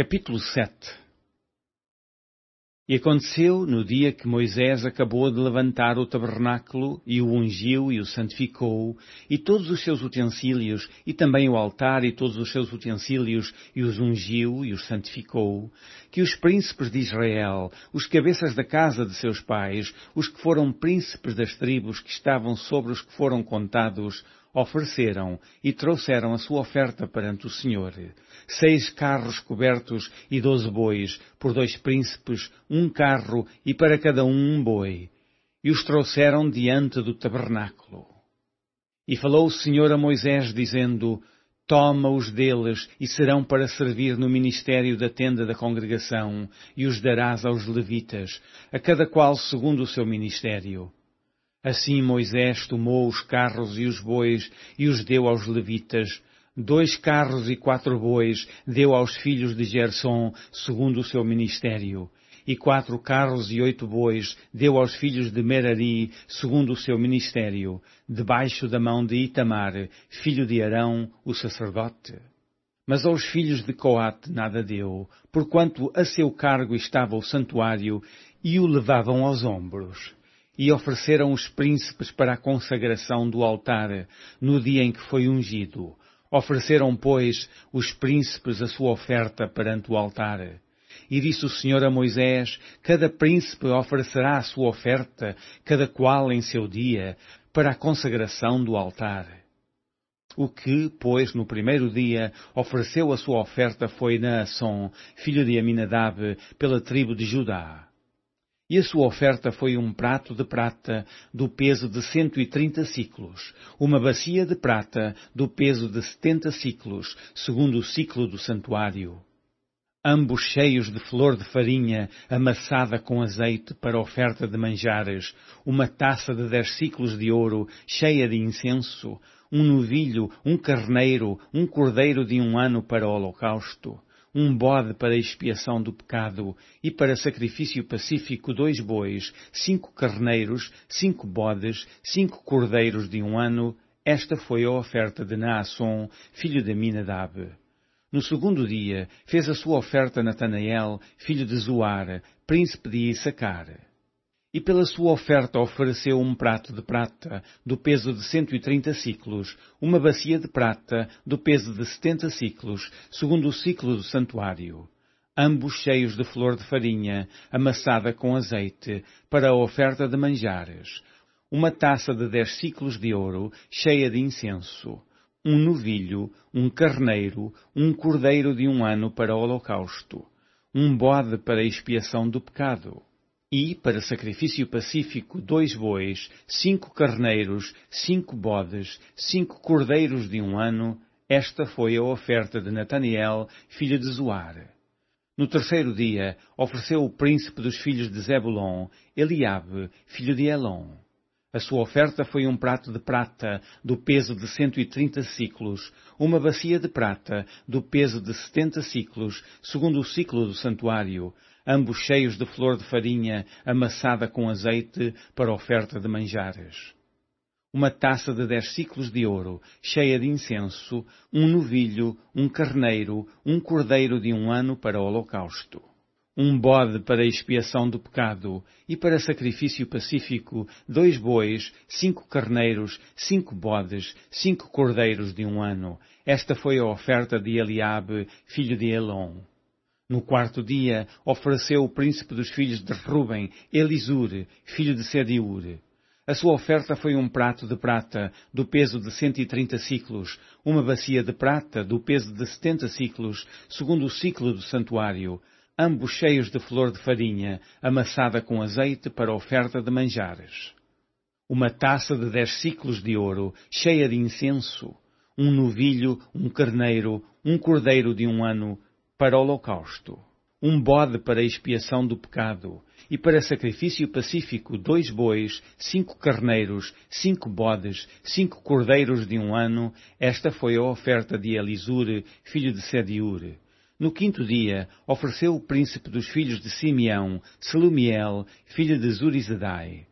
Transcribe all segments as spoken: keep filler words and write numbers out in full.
Capítulo sete. E aconteceu, no dia que Moisés acabou de levantar o tabernáculo, e o ungiu e o santificou, e todos os seus utensílios, e também o altar e todos os seus utensílios, e os ungiu e os santificou, que os príncipes de Israel, os cabeças da casa de seus pais, os que foram príncipes das tribos que estavam sobre os que foram contados, ofereceram e trouxeram a sua oferta perante o Senhor. Seis carros cobertos e doze bois, por dois príncipes, um carro e para cada um um boi. E os trouxeram diante do tabernáculo. E falou o Senhor a Moisés, dizendo: Toma-os deles, e serão para servir no ministério da tenda da congregação, e os darás aos levitas, a cada qual segundo o seu ministério. Assim Moisés tomou os carros e os bois e os deu aos levitas. Dois carros e quatro bois deu aos filhos de Gersom, segundo o seu ministério. E quatro carros e oito bois deu aos filhos de Merari, segundo o seu ministério, debaixo da mão de Itamar, filho de Arão, o sacerdote. Mas aos filhos de Coate nada deu, porquanto a seu cargo estava o santuário, e o levavam aos ombros. E ofereceram os príncipes para a consagração do altar, no dia em que foi ungido. Ofereceram, pois, os príncipes a sua oferta perante o altar. E disse o Senhor a Moisés: Cada príncipe oferecerá a sua oferta, cada qual em seu dia, para a consagração do altar. O que, pois, no primeiro dia, ofereceu a sua oferta foi Naasson, filho de Aminadab, pela tribo de Judá. E a sua oferta foi um prato de prata do peso de cento e trinta siclos, uma bacia de prata do peso de setenta siclos, segundo o ciclo do santuário. Ambos cheios de flor de farinha amassada com azeite para oferta de manjares, uma taça de dez siclos de ouro cheia de incenso, um novilho, um carneiro, um cordeiro de um ano para o holocausto, um bode para expiação do pecado, e para sacrifício pacífico dois bois, cinco carneiros, cinco bodes, cinco cordeiros de um ano. Esta foi a oferta de Naasson, filho de Aminadab. No segundo dia, fez a sua oferta Natanael, filho de Zoar, príncipe de Issacar. E pela sua oferta ofereceu um prato de prata, do peso de cento e trinta siclos, uma bacia de prata, do peso de setenta siclos, segundo o ciclo do santuário, ambos cheios de flor de farinha, amassada com azeite, para a oferta de manjares, uma taça de dez siclos de ouro, cheia de incenso, um novilho, um carneiro, um cordeiro de um ano para o holocausto, um bode para expiação do pecado. E, para sacrifício pacífico, dois bois, cinco carneiros, cinco bodes, cinco cordeiros de um ano. Esta foi a oferta de Natanael, filho de Zoar. No terceiro dia, ofereceu o príncipe dos filhos de Zebulon, Eliabe, filho de Elon. A sua oferta foi um prato de prata, do peso de cento e trinta siclos, uma bacia de prata, do peso de setenta siclos, segundo o ciclo do santuário, ambos cheios de flor de farinha, amassada com azeite, para oferta de manjares. Uma taça de dez siclos de ouro, cheia de incenso, um novilho, um carneiro, um cordeiro de um ano para o holocausto, um bode para expiação do pecado, e para sacrifício pacífico, dois bois, cinco carneiros, cinco bodes, cinco cordeiros de um ano. Esta foi a oferta de Eliabe, filho de Elon. No quarto dia, ofereceu o príncipe dos filhos de Ruben, Elisur, filho de Sediur. A sua oferta foi um prato de prata, do peso de cento e trinta siclos, uma bacia de prata, do peso de setenta siclos, segundo o ciclo do santuário, ambos cheios de flor de farinha, amassada com azeite para oferta de manjares. Uma taça de dez siclos de ouro, cheia de incenso, um novilho, um carneiro, um cordeiro de um ano, para o holocausto, um bode para expiação do pecado, e para sacrifício pacífico dois bois, cinco carneiros, cinco bodes, cinco cordeiros de um ano. Esta foi a oferta de Elisur, filho de Sediur. No quinto dia, ofereceu o príncipe dos filhos de Simeão, Selumiel, filho de Zurizadai.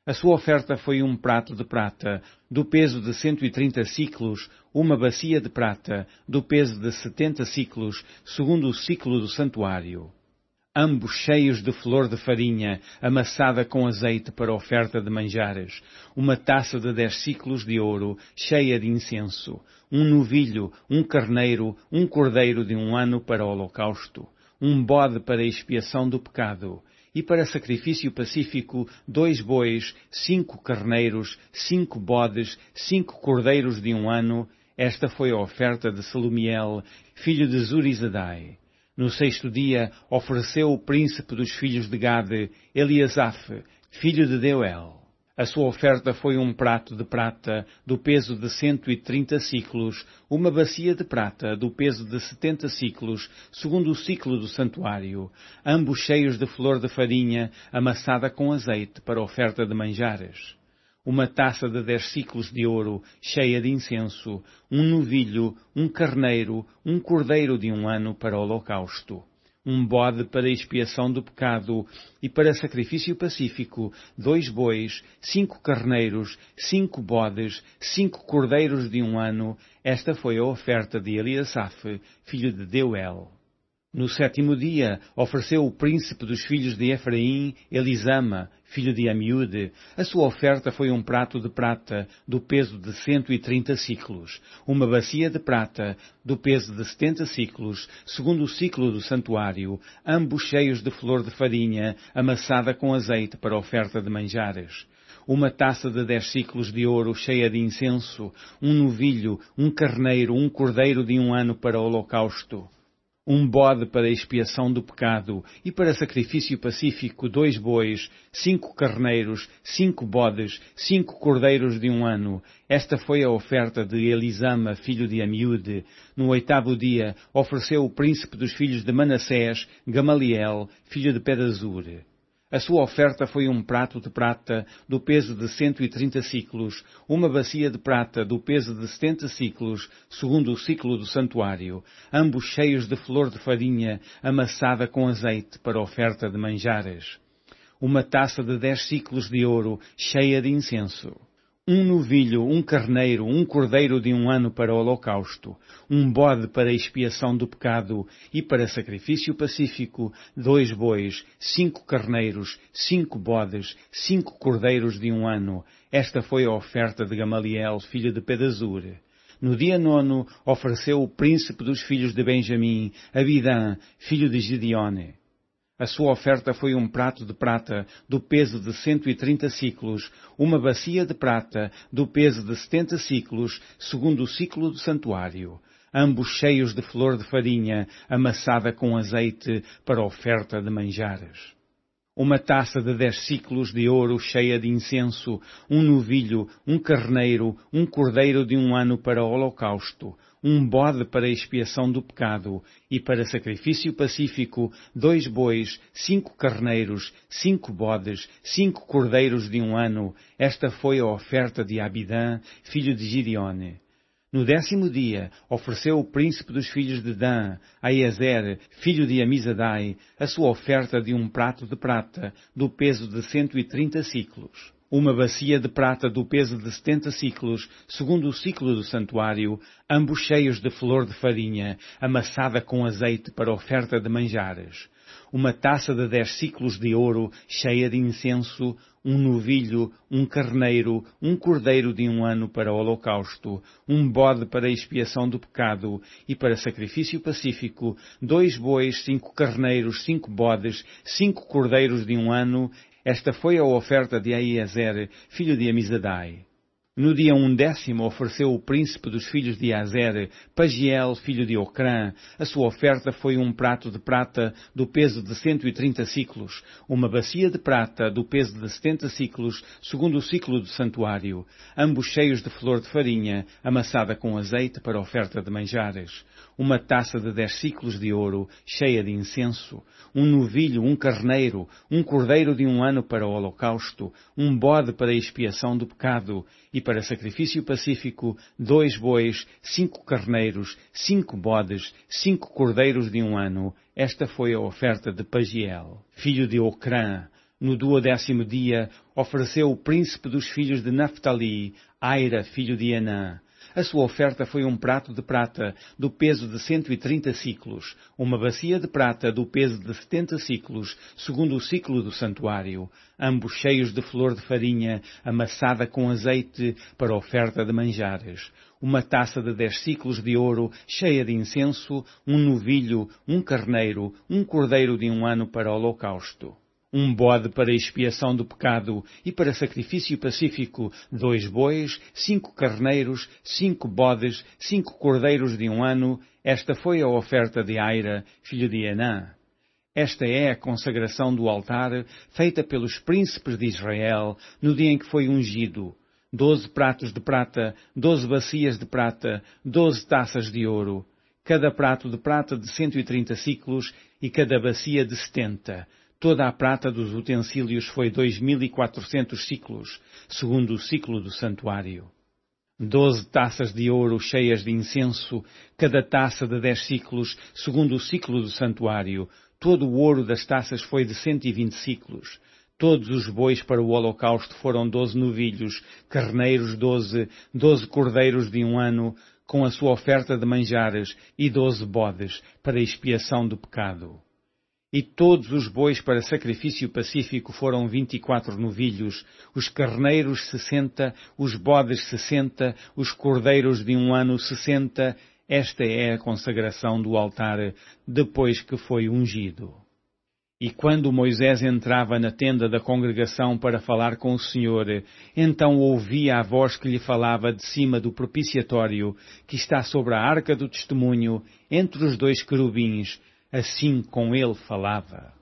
A sua oferta foi um prato de prata, do peso de cento e trinta siclos, uma bacia de prata, do peso de setenta siclos, segundo o ciclo do santuário. Ambos cheios de flor de farinha, amassada com azeite para oferta de manjares, uma taça de dez siclos de ouro, cheia de incenso, um novilho, um carneiro, um cordeiro de um ano para o holocausto, um bode para expiação do pecado, e para sacrifício pacífico, dois bois, cinco carneiros, cinco bodes, cinco cordeiros de um ano. Esta foi a oferta de Selumiel, filho de Zurizadai. No sexto dia, ofereceu o príncipe dos filhos de Gade, Eliasaf, filho de Deuel. A sua oferta foi um prato de prata, do peso de cento e trinta siclos, uma bacia de prata, do peso de setenta siclos, segundo o ciclo do santuário, ambos cheios de flor de farinha, amassada com azeite para oferta de manjares. Uma taça de dez siclos de ouro, cheia de incenso, um novilho, um carneiro, um cordeiro de um ano para o holocausto, um bode para expiação do pecado e para sacrifício pacífico, dois bois, cinco carneiros, cinco bodes, cinco cordeiros de um ano. Esta foi a oferta de Eliasaf, filho de Deuel. No sétimo dia, ofereceu o príncipe dos filhos de Efraim, Elisama, filho de Amiúde. A sua oferta foi um prato de prata, do peso de cento e trinta siclos, uma bacia de prata, do peso de setenta siclos, segundo o ciclo do santuário, ambos cheios de flor de farinha, amassada com azeite para oferta de manjares. Uma taça de dez siclos de ouro cheia de incenso, um novilho, um carneiro, um cordeiro de um ano para o holocausto, um bode para expiação do pecado e para sacrifício pacífico, dois bois, cinco carneiros, cinco bodes, cinco cordeiros de um ano. Esta foi a oferta de Elisama, filho de Amiúde. No oitavo dia, ofereceu o príncipe dos filhos de Manassés, Gamaliel, filho de Pedazur. A sua oferta foi um prato de prata, do peso de cento e trinta siclos, uma bacia de prata, do peso de setenta siclos, segundo o ciclo do santuário, ambos cheios de flor de farinha, amassada com azeite para oferta de manjares. Uma taça de dez siclos de ouro, cheia de incenso. Um novilho, um carneiro, um cordeiro de um ano para o holocausto, um bode para expiação do pecado e para sacrifício pacífico, dois bois, cinco carneiros, cinco bodes, cinco cordeiros de um ano. Esta foi a oferta de Gamaliel, filho de Pedazur. No dia nono, ofereceu o príncipe dos filhos de Benjamim, Abidã, filho de Gideone. A sua oferta foi um prato de prata, do peso de cento e trinta siclos, uma bacia de prata, do peso de setenta siclos, segundo o ciclo do santuário, ambos cheios de flor de farinha, amassada com azeite para oferta de manjares. Uma taça de dez siclos de ouro cheia de incenso, um novilho, um carneiro, um cordeiro de um ano para o holocausto, um bode para expiação do pecado e para sacrifício pacífico, dois bois, cinco carneiros, cinco bodes, cinco cordeiros de um ano. Esta foi a oferta de Abidã, filho de Gideone. No décimo dia, ofereceu o príncipe dos filhos de Dan, Aiezer, filho de Amizadai, a sua oferta de um prato de prata, do peso de cento e trinta siclos. Uma bacia de prata do peso de setenta siclos, segundo o ciclo do santuário, ambos cheios de flor de farinha, amassada com azeite para oferta de manjares. Uma taça de dez siclos de ouro, cheia de incenso, um novilho, um carneiro, um cordeiro de um ano para o holocausto, um bode para expiação do pecado e para sacrifício pacífico, dois bois, cinco carneiros, cinco bodes, cinco cordeiros de um ano. Esta foi a oferta de Aiezer, filho de Amizadai. No dia undécimo ofereceu o príncipe dos filhos de Azer, Pagiel, filho de Ocrã. A sua oferta foi um prato de prata do peso de cento e trinta siclos, uma bacia de prata do peso de setenta siclos, segundo o ciclo do santuário, ambos cheios de flor de farinha, amassada com azeite para oferta de manjares. Uma taça de dez siclos de ouro, cheia de incenso, um novilho, um carneiro, um cordeiro de um ano para o holocausto, um bode para a expiação do pecado e para sacrifício pacífico, dois bois, cinco carneiros, cinco bodes, cinco cordeiros de um ano. Esta foi a oferta de Pagiel, filho de Ocrã. No duodécimo dia, ofereceu o príncipe dos filhos de Naphtali, Aira, filho de Enã. A sua oferta foi um prato de prata, do peso de cento e trinta siclos, uma bacia de prata do peso de setenta siclos, segundo o ciclo do santuário, ambos cheios de flor de farinha, amassada com azeite para oferta de manjares, uma taça de dez siclos de ouro, cheia de incenso, um novilho, um carneiro, um cordeiro de um ano para holocausto. Um bode para expiação do pecado e para sacrifício pacífico, dois bois, cinco carneiros, cinco bodes, cinco cordeiros de um ano. Esta foi a oferta de Aira, filho de Enã. Esta é a consagração do altar, feita pelos príncipes de Israel, no dia em que foi ungido. Doze pratos de prata, doze bacias de prata, doze taças de ouro. Cada prato de prata de cento e trinta siclos e cada bacia de setenta. Toda a prata dos utensílios foi dois mil e quatrocentos siclos, segundo o ciclo do santuário. Doze taças de ouro cheias de incenso, cada taça de dez siclos, segundo o ciclo do santuário. Todo o ouro das taças foi de cento e vinte siclos. Todos os bois para o holocausto foram doze novilhos, carneiros doze, doze cordeiros de um ano, com a sua oferta de manjares, e doze bodes, para expiação do pecado. E todos os bois para sacrifício pacífico foram vinte e quatro novilhos, os carneiros sessenta, os bodes sessenta, os cordeiros de um ano sessenta. Esta é a consagração do altar depois que foi ungido. E quando Moisés entrava na tenda da congregação para falar com o Senhor, então ouvia a voz que lhe falava de cima do propiciatório, que está sobre a arca do testemunho, entre os dois querubins. Assim com ele falava.